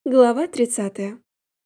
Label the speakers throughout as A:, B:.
A: Глава 30.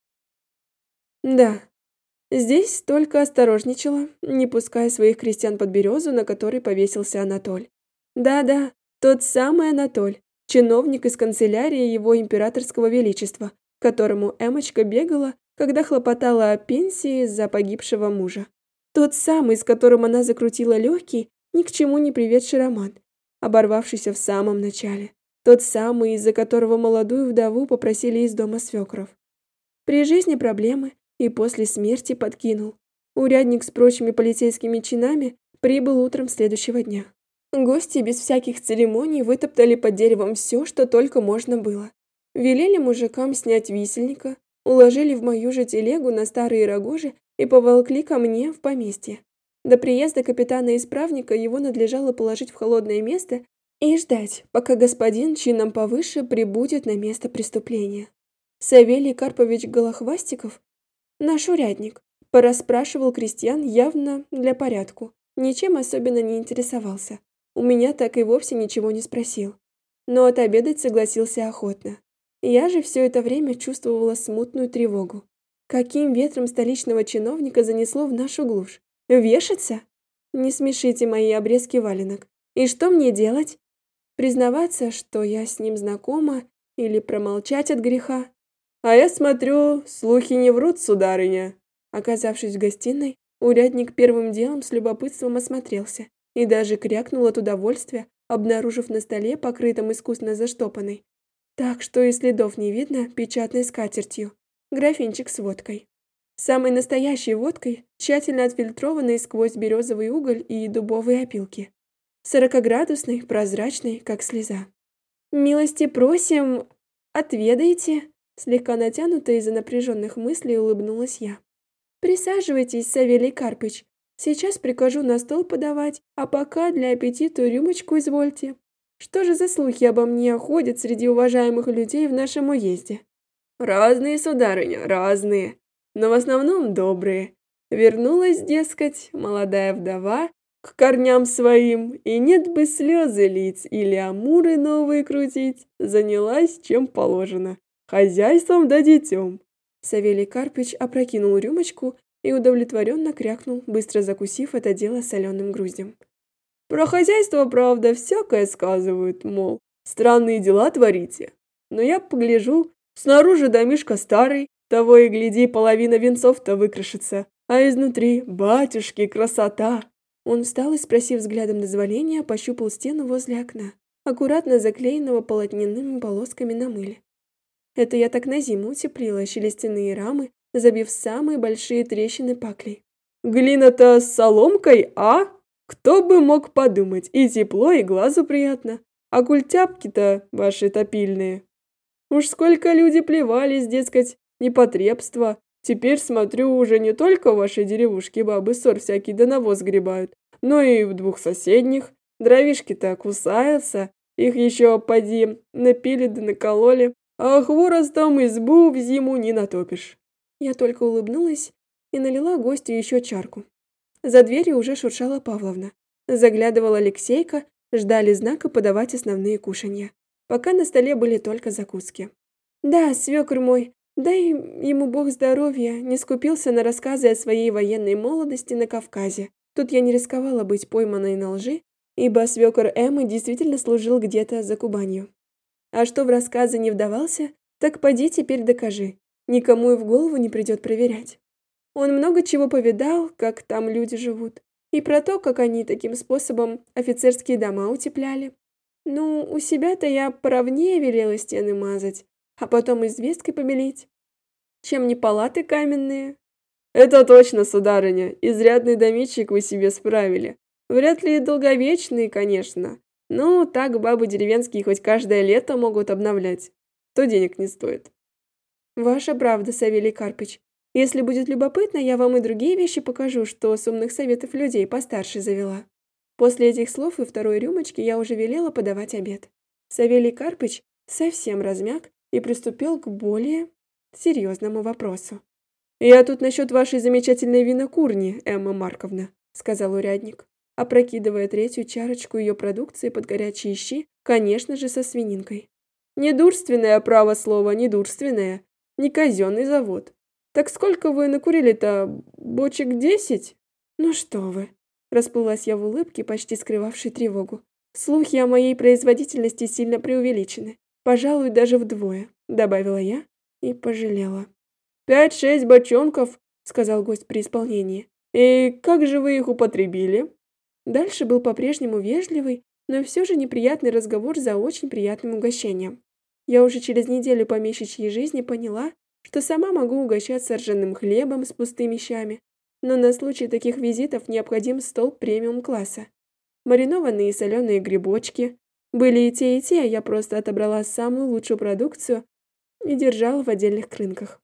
A: Да, здесь только осторожничала, не пуская своих крестьян под березу, на которой повесился Анатоль. Да-да, тот самый Анатоль, чиновник из канцелярии его императорского величества, к которому Эмочка бегала, когда хлопотала о пенсии за погибшего мужа. Тот самый, с которым она закрутила легкий, ни к чему не приведший роман, оборвавшийся в самом начале. Тот самый, из-за которого молодую вдову попросили из дома свекров. При жизни проблемы и после смерти подкинул. Урядник с прочими полицейскими чинами прибыл утром следующего дня. Гости без всяких церемоний вытоптали под деревом все, что только можно было. Велели мужикам снять висельника, уложили в мою же телегу на старые рогожи и поволокли ко мне в поместье. До приезда капитана-исправника его надлежало положить в холодное место и ждать, пока господин чином повыше прибудет на место преступления. Савелий Карпович Голохвастиков, наш урядник, порасспрашивал крестьян явно для порядку, ничем особенно не интересовался. У меня так и вовсе ничего не спросил. Но отобедать согласился охотно. Я же все это время чувствовала смутную тревогу. Каким ветром столичного чиновника занесло в нашу глушь? Вешаться? Не смешите мои обрезки валенок. И что мне делать? Признаваться, что я с ним знакома, или промолчать от греха? А я смотрю, слухи не врут, сударыня. Оказавшись в гостиной, урядник первым делом с любопытством осмотрелся и даже крякнул от удовольствия, обнаружив на столе, покрытом искусно заштопанной, так что и следов не видно, печатной скатертью, графинчик с водкой. Самой настоящей водкой, тщательно отфильтрованной сквозь березовый уголь и дубовые опилки. 40-градусной, прозрачной, как слеза. «Милости просим, отведайте», слегка натянуто из-за напряженных мыслей улыбнулась я. «Присаживайтесь, Савелий Карпыч. Сейчас прикажу на стол подавать, а пока для аппетита рюмочку извольте. Что же за слухи обо мне ходят среди уважаемых людей в нашем уезде?» «Разные, сударыня, разные, но в основном добрые. Вернулась, дескать, молодая вдова к корням своим, и нет бы слезы лить или амуры новые крутить, занялась чем положено, хозяйством да детем». Савелий Карпыч опрокинул рюмочку и удовлетворенно крякнул, быстро закусив это дело соленым груздем. «Про хозяйство, правда, всякое сказывают, мол, странные дела творите. Но я погляжу, снаружи домишко старый, того и гляди, половина венцов-то выкрашится, а изнутри, батюшки, красота!» Он встал и, спросив взглядом дозволения, пощупал стену возле окна, аккуратно заклеенного полотняными полосками на мыле. Это я так на зиму утеплила шелестяные рамы, забив самые большие трещины паклей. «Глина-то с соломкой, а? Кто бы мог подумать, и тепло, и глазу приятно. А культяпки-то ваши топильные. Уж сколько люди плевались, дескать, непотребство. Теперь, смотрю, уже не только в вашей деревушке бабы ссор всякий да навоз гребают, но и в двух соседних. Дровишки-то кусаются, их еще, поди, напили да накололи, а хворостом избу в зиму не натопишь». Я только улыбнулась и налила гостю еще чарку. За дверью уже шуршала Павловна. Заглядывал Алексейка, ждали знака подавать основные кушанья. Пока на столе были только закуски. Да, свекр мой, дай ему бог здоровья, не скупился на рассказы о своей военной молодости на Кавказе. Тут я не рисковала быть пойманной на лжи, ибо свекр Эммы действительно служил где-то за Кубанью. А что в рассказы не вдавался, так поди теперь докажи. Никому и в голову не придет проверять. Он много чего повидал, как там люди живут, и про то, как они таким способом офицерские дома утепляли. Ну, у себя-то я поровнее велела стены мазать, а потом известкой побелить, чем не палаты каменные. «Это точно, сударыня, изрядный домичек вы себе справили. Вряд ли долговечный, конечно, но так бабы деревенские хоть каждое лето могут обновлять. То денег не стоит». «Ваша правда, Савелий Карпыч. Если будет любопытно, я вам и другие вещи покажу, что с умных советов людей постарше завела». После этих слов и второй рюмочки я уже велела подавать обед. Савелий Карпыч совсем размяк и приступил к более серьезному вопросу. «Я тут насчет вашей замечательной винокурни, Эмма Марковна», — сказал урядник, опрокидывая третью чарочку ее продукции под горячие щи, конечно же, со свининкой. Недурственное, право слово, недурственное. Не казенный завод. Так сколько вы накурили-то? Бочек 10? Ну что вы. Расплылась я в улыбке, почти скрывавшей тревогу. Слухи о моей производительности сильно преувеличены. Пожалуй, даже вдвое, добавила я и пожалела. 5-6 бочонков, сказал гость при исполнении. И как же вы их употребили? Дальше был по-прежнему вежливый, но все же неприятный разговор за очень приятным угощением. Я уже через неделю помещичьей жизни поняла, что сама могу угощаться ржаным хлебом с пустыми щами, но на случай таких визитов необходим стол премиум-класса. Маринованные и соленые грибочки. Были и те, а я просто отобрала самую лучшую продукцию и держала в отдельных крынках.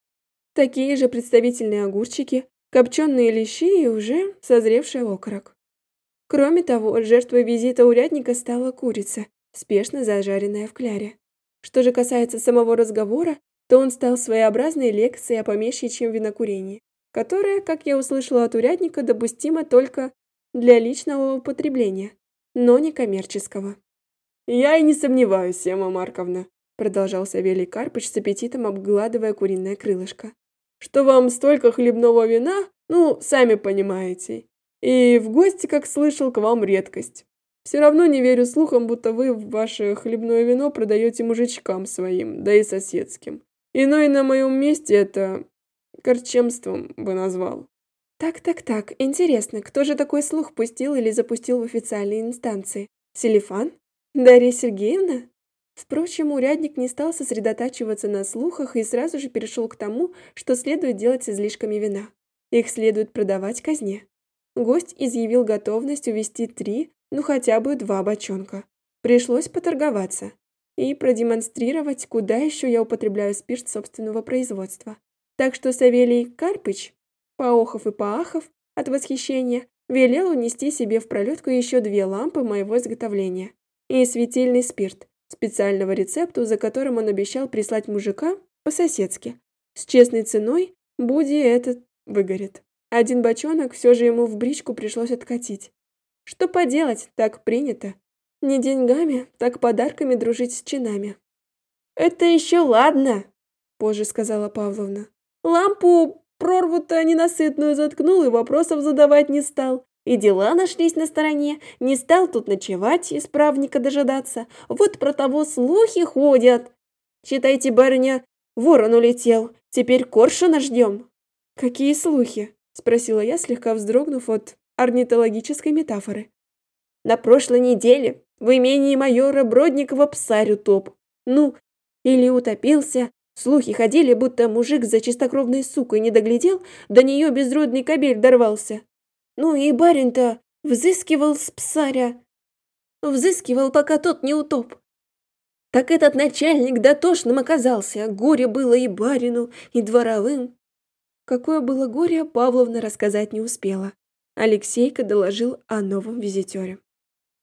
A: Такие же представительные огурчики, копченые лещи и уже созревший окорок. Кроме того, жертвой визита урядника стала курица, спешно зажаренная в кляре. Что же касается самого разговора, то он стал своеобразной лекцией о помещичьем винокурении, которое, как я услышала от урядника, допустимо только для личного употребления, но не коммерческого. «Я и не сомневаюсь, Эмма Марковна», продолжал Савелий Карпыч с аппетитом обгладывая куриное крылышко, «что вам столько хлебного вина, ну, сами понимаете, и в гости, как слышал, к вам редкость. Все равно не верю слухам, будто вы ваше хлебное вино продаете мужичкам своим, да и соседским. Иной на моем месте это корчемством бы назвал». Так, интересно, кто же такой слух пустил или запустил в официальные инстанции? Селифан? Дарья Сергеевна? Впрочем, урядник не стал сосредотачиваться на слухах и сразу же перешел к тому, что следует делать с излишками вина. Их следует продавать казне. Гость изъявил готовность увезти 3, ну хотя бы 2 бочонка. Пришлось поторговаться и продемонстрировать, куда еще я употребляю спирт собственного производства. Так что Савелий Карпыч, поохов и поахов от восхищения, велел унести себе в пролетку еще 2 лампы моего изготовления и светильный спирт, специального рецепту, за которым он обещал прислать мужика по-соседски. С честной ценой Буди этот выгорит. 1 бочонок все же ему в бричку пришлось откатить. Что поделать, так принято. Не деньгами, так подарками дружить с чинами. «Это еще ладно», — позже сказала Павловна. «Лампу прорву-то ненасытную заткнул и вопросов задавать не стал. И дела нашлись на стороне, не стал тут ночевать, исправника дожидаться. Вот про того слухи ходят. Читайте, барыня, ворон улетел, теперь коршуна ждем». «Какие слухи?» — спросила я, слегка вздрогнув от орнитологической метафоры. «На прошлой неделе в имении майора Бродникова псарь утоп. Ну, или утопился. Слухи ходили, будто мужик за чистокровной сукой не доглядел, до нее безродный кобель дорвался. Ну и барин-то взыскивал с псаря. Взыскивал, пока тот не утоп. Так этот начальник дотошным оказался, горе было и барину, и дворовым». Какое было горе, Павловна рассказать не успела. Алексейка доложил о новом визитере.